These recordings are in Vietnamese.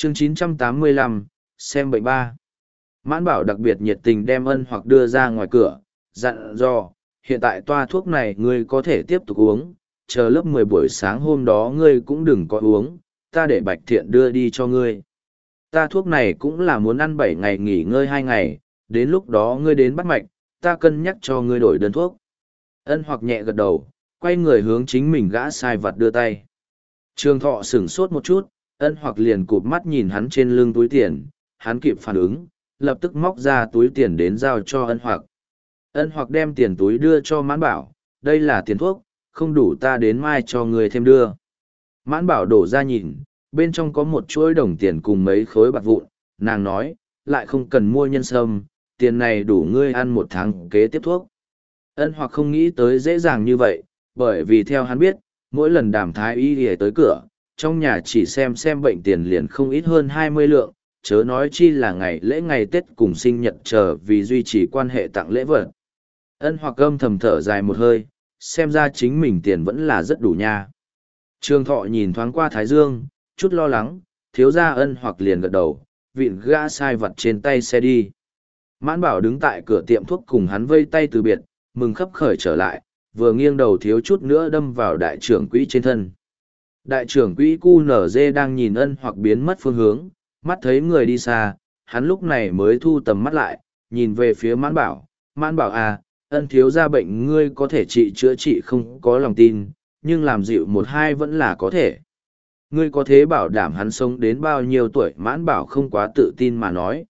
Chương 985, xem bệnh ba. Mãn Bảo đặc biệt nhiệt tình đem Ân Hoặc đưa ra ngoài cửa, dặn dò, hiện tại toa thuốc này ngươi có thể tiếp tục uống, chờ lớp 10 buổi sáng hôm đó ngươi cũng đừng có uống, ta để Bạch Thiện đưa đi cho ngươi. Ta thuốc này cũng là muốn ăn 7 ngày nghỉ ngơi 2 ngày, đến lúc đó ngươi đến bắt mạch, ta cân nhắc cho ngươi đổi đơn thuốc. Ân Hoặc nhẹ gật đầu, quay người hướng chính mình gã sai vặt đưa tay. Trường Thọ sửng sốt một chút, Ân Hoặc liền cụp mắt nhìn hắn trên lưng túi tiền, hắn kịp phản ứng, lập tức móc ra túi tiền đến giao cho Ân Hoặc. Ân Hoặc đem tiền túi đưa cho Mãn Bảo, đây là tiền thuốc, không đủ ta đến mai cho người thêm đưa. Mãn Bảo đổ ra nhìn, bên trong có một chuỗi đồng tiền cùng mấy khối bạc vụn, nàng nói, lại không cần mua nhân sâm, tiền này đủ ngươi ăn 1 tháng kế tiếp thuốc. Ân Hoặc không nghĩ tới dễ dàng như vậy, bởi vì theo hắn biết, mỗi lần Đàm thái y ghé tới cửa, trong nhà chỉ xem bệnh tiền liền không ít hơn 20 lượng, chớ nói chi là ngày lễ ngày Tết cùng sinh nhật chờ vì duy trì quan hệ tặng lễ vật. Ân Hoặc âm thầm thở dài một hơi, xem ra chính mình tiền vẫn là rất đủ nha. Trường Thọ nhìn thoáng qua Thái Dương, chút lo lắng, thiếu gia Ân Hoặc liền gật đầu, vịn gã sai vặt trên tay xe đi. Mãn Bảo đứng tại cửa tiệm thuốc cùng hắn vây tay từ biệt, mừng khấp khởi trở lại, vừa nghiêng đầu thiếu chút nữa đâm vào đại trưởng quỹ trên thân. Đại trưởng quỹ QNZ đang nhìn Ân Hoặc biến mất phương hướng, mắt thấy người đi xa, hắn lúc này mới thu tầm mắt lại, nhìn về phía Mãn Bảo. Mãn Bảo à, Ân thiếu gia bệnh ngươi có thể chữa trị không có lòng tin, nhưng làm dịu 1-2 vẫn là có thể. Ngươi có thế bảo đảm hắn sống đến bao nhiêu tuổi? Mãn Bảo không quá tự tin mà nói,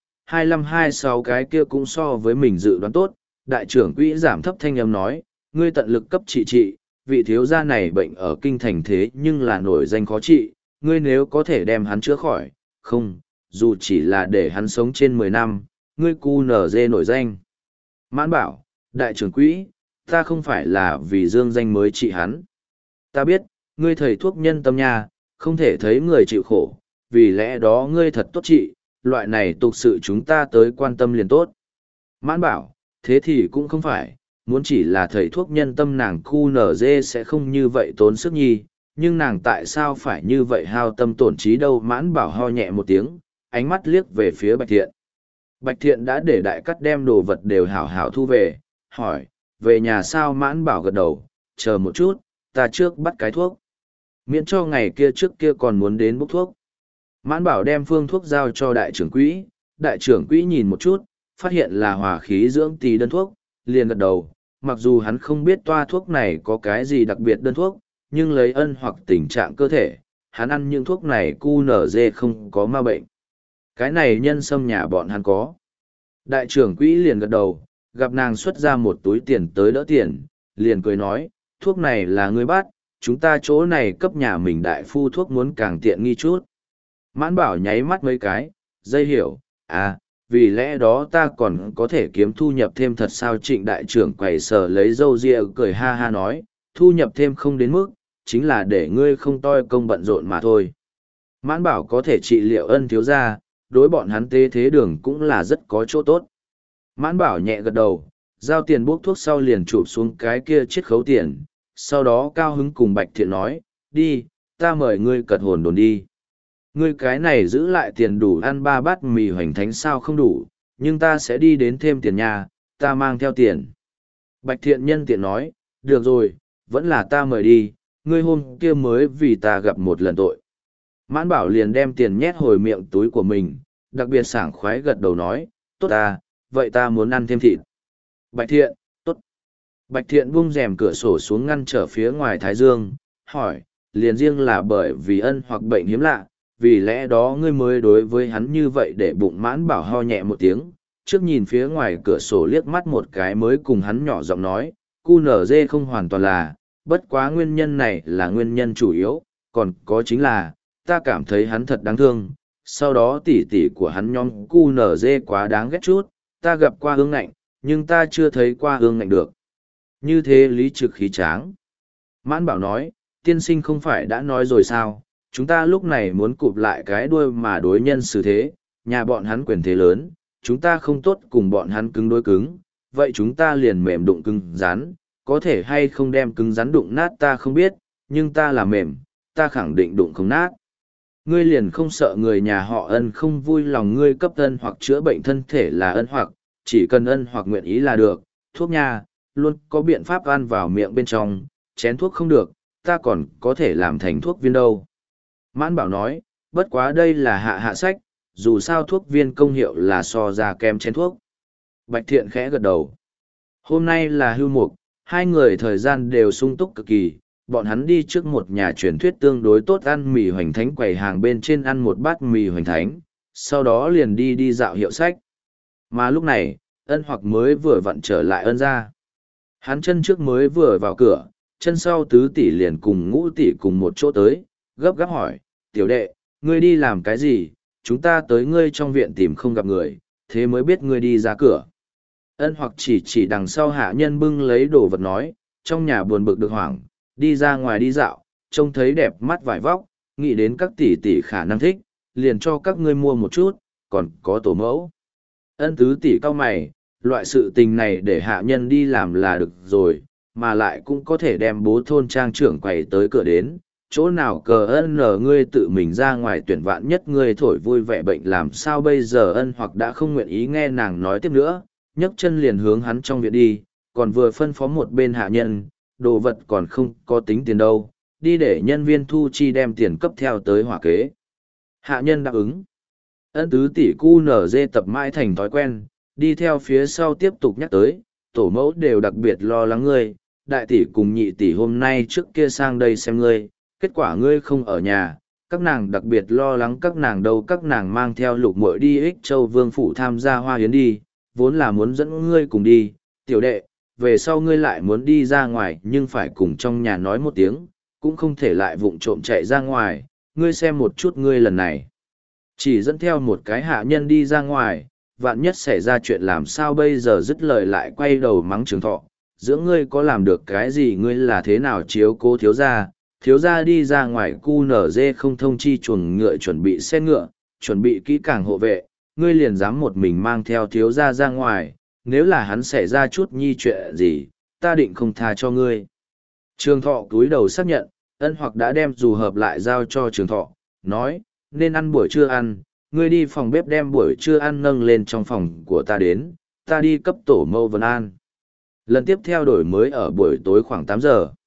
25-26 cái kia cũng so với mình dự đoán tốt. Đại trưởng quỹ giảm thấp thanh âm nói, ngươi tận lực cấp trị, vị thiếu gia này bệnh ở kinh thành thế nhưng là nổi danh khó trị, ngươi nếu có thể đem hắn chữa khỏi, không, dù chỉ là để hắn sống trên 10 năm, ngươi QNZ nổi danh. Mãn Bảo, đại trưởng quỹ, ta không phải là vì dương danh mới trị hắn. Ta biết, ngươi thầy thuốc nhân tâm nha, không thể thấy người chịu khổ, vì lẽ đó ngươi thật tốt trị, loại này tục sự chúng ta tới quan tâm liền tốt. Mãn Bảo, thế thì cũng không phải, muốn chỉ là thầy thuốc nhân tâm nàng QNZ sẽ không như vậy tốn sức nhi, nhưng nàng tại sao phải như vậy hao tâm tổn trí đâu? Mãn Bảo ho nhẹ một tiếng, ánh mắt liếc về phía Bạch Thiện. Bạch Thiện đã để đại cắt đem đồ vật đều hảo hảo thu về, hỏi, về nhà sao? Mãn Bảo gật đầu, chờ một chút, ta trước bắt cái thuốc. Miễn cho ngày kia trước kia còn muốn đến bốc thuốc. Mãn Bảo đem phương thuốc giao cho đại trưởng quỹ nhìn một chút, phát hiện là hòa khí dưỡng tỳ đơn thuốc, liền gật đầu, mặc dù hắn không biết toa thuốc này có cái gì đặc biệt đơn thuốc, nhưng lấy Ân Hoặc tình trạng cơ thể, hắn ăn những thuốc này QNZ không có ma bệnh. Cái này nhân sâm nhà bọn hắn có. Đại trưởng quỹ liền gật đầu, gặp nàng xuất ra một túi tiền tới đỡ tiền, liền cười nói, thuốc này là ngươi bắt, chúng ta chỗ này cấp nhà mình đại phu thuốc muốn càng tiện nghi chút. Mãn Bảo nháy mắt mấy cái, dây hiểu, à, vì lẽ đó ta còn có thể kiếm thu nhập thêm thật sao? Trịnh đại trưởng quầy sở lấy râu ria cười ha ha nói, thu nhập thêm không đến mức, chính là để ngươi không toi công bận rộn mà thôi. Mãn Bảo có thể trị liệu Ân thiếu gia, đối bọn hắn tế thế đường cũng là rất có chỗ tốt. Mãn Bảo nhẹ gật đầu, giao tiền bốc thuốc sau liền chụp xuống cái kia chiết khấu tiền, sau đó cao hứng cùng Bạch Thiện nói, đi, ta mời ngươi cật hồn đồn đi. Ngươi cái này giữ lại tiền đủ ăn 3 bát mì hoành thánh sao không đủ, nhưng ta sẽ đi đến thêm tiền nhà, ta mang theo tiền. Bạch Thiện nhân tiện nói, được rồi, vẫn là ta mời đi, ngươi hôm kia mới vì ta gặp một lần tội. Mãn Bảo liền đem tiền nhét hồi miệng túi của mình, đặc biệt sảng khoái gật đầu nói, tốt ta, vậy ta muốn ăn thêm thịt. Bạch Thiện, tốt. Bạch Thiện bung rèm cửa sổ xuống ngăn trở phía ngoài Thái Dương, hỏi, liền riêng là bởi vì Ân Hoặc bệnh hiếm lạ, vì lẽ đó ngươi mới đối với hắn như vậy? Để bụng. Mãn Bảo ho nhẹ một tiếng, trước nhìn phía ngoài cửa sổ liếc mắt một cái mới cùng hắn nhỏ giọng nói, QNZ không hoàn toàn là, bất quá nguyên nhân này là nguyên nhân chủ yếu, còn có chính là, ta cảm thấy hắn thật đáng thương, sau đó tỉ tỉ của hắn nhóm QNZ quá đáng ghét chút, ta gặp qua Hương Ngạnh, nhưng ta chưa thấy qua Hương Ngạnh được. Như thế lý trực khí tráng. Mãn Bảo nói, tiên sinh không phải đã nói rồi sao, chúng ta lúc này muốn cụp lại cái đuôi mà đối nhân xử thế, nhà bọn hắn quyền thế lớn, chúng ta không tốt cùng bọn hắn cứng đối cứng, vậy chúng ta liền mềm đụng cứng rắn, có thể hay không đem cứng rắn đụng nát ta không biết, nhưng ta là mềm, ta khẳng định đụng không nát. Ngươi liền không sợ người nhà họ Ân không vui lòng ngươi cấp ân hoặc chữa bệnh thân thể là ân hoặc, chỉ cần ân hoặc nguyện ý là được, thuốc nha, luôn có biện pháp ăn vào miệng bên trong, chén thuốc không được, ta còn có thể làm thành thuốc viên đâu. Mãn Bảo nói, bất quá đây là hạ sách, dù sao thuốc viên công hiệu là so ra kém chén thuốc. Bạch Thiện khẽ gật đầu. Hôm nay là hưu mục, hai người thời gian đều sung túc cực kỳ, bọn hắn đi trước một nhà truyền thuyết tương đối tốt ăn mì hoành thánh quầy hàng bên trên ăn một bát mì hoành thánh, sau đó liền đi dạo hiệu sách. Mà lúc này, ân hoặc mới vừa vặn trở lại ân ra. Hắn chân trước mới vừa vào cửa, chân sau tứ tỷ liền cùng ngũ tỷ cùng một chỗ tới, gấp gáp hỏi, tiểu đệ, ngươi đi làm cái gì, chúng ta tới ngươi trong viện tìm không gặp người, thế mới biết ngươi đi ra cửa. Ân hoặc chỉ đằng sau hạ nhân bưng lấy đồ vật nói, trong nhà buồn bực được hoảng, đi ra ngoài đi dạo, trông thấy đẹp mắt vải vóc, nghĩ đến các tỷ tỷ khả năng thích, liền cho các ngươi mua một chút, còn có tổ mẫu. Ân tứ tỷ cao mày, loại sự tình này để hạ nhân đi làm là được rồi, mà lại cũng có thể đem bố thôn trang trưởng quầy tới cửa đến, chỗ nào cờ ân nở ngươi tự mình ra ngoài tuyển vạn nhất ngươi thổi vui vẻ bệnh làm sao bây giờ ân hoặc đã không nguyện ý nghe nàng nói tiếp nữa, nhấc chân liền hướng hắn trong viện đi, còn vừa phân phó một bên hạ nhân, đồ vật còn không có tính tiền đâu, đi để nhân viên thu chi đem tiền cấp theo tới hỏa kế. Hạ nhân đáp ứng. Ân tứ tỷ cu nở dê tập mãi thành thói quen, đi theo phía sau tiếp tục nhắc tới, tổ mẫu đều đặc biệt lo lắng ngươi, đại tỷ cùng nhị tỷ hôm nay trước kia sang đây xem ngươi, kết quả ngươi không ở nhà, các nàng đặc biệt lo lắng các nàng đâu các nàng mang theo lục muội đi ích châu vương phủ tham gia hoa hiến đi, vốn là muốn dẫn ngươi cùng đi, tiểu đệ, về sau ngươi lại muốn đi ra ngoài nhưng phải cùng trong nhà nói một tiếng, cũng không thể lại vụng trộm chạy ra ngoài, ngươi xem một chút ngươi lần này. Chỉ dẫn theo một cái hạ nhân đi ra ngoài, vạn nhất xảy ra chuyện làm sao bây giờ dứt lời lại quay đầu mắng Trường Thọ, giữa ngươi có làm được cái gì ngươi là thế nào chiếu cố thiếu gia đi ra ngoài cu nở dê không thông chi chuồng ngựa chuẩn bị xe ngựa, chuẩn bị kỹ càng hộ vệ, ngươi liền dám một mình mang theo thiếu gia ra ngoài, nếu là hắn xảy ra chút nhi chuyện gì, ta định không tha cho ngươi. Trường Thọ cúi đầu xác nhận, ân hoặc đã đem dù hợp lại giao cho Trường Thọ, nói, nên ăn buổi trưa ăn, ngươi đi phòng bếp đem buổi trưa ăn nâng lên trong phòng của ta đến, ta đi cấp tổ mâu Vân An. Lần tiếp theo đổi mới ở buổi tối khoảng 8 giờ.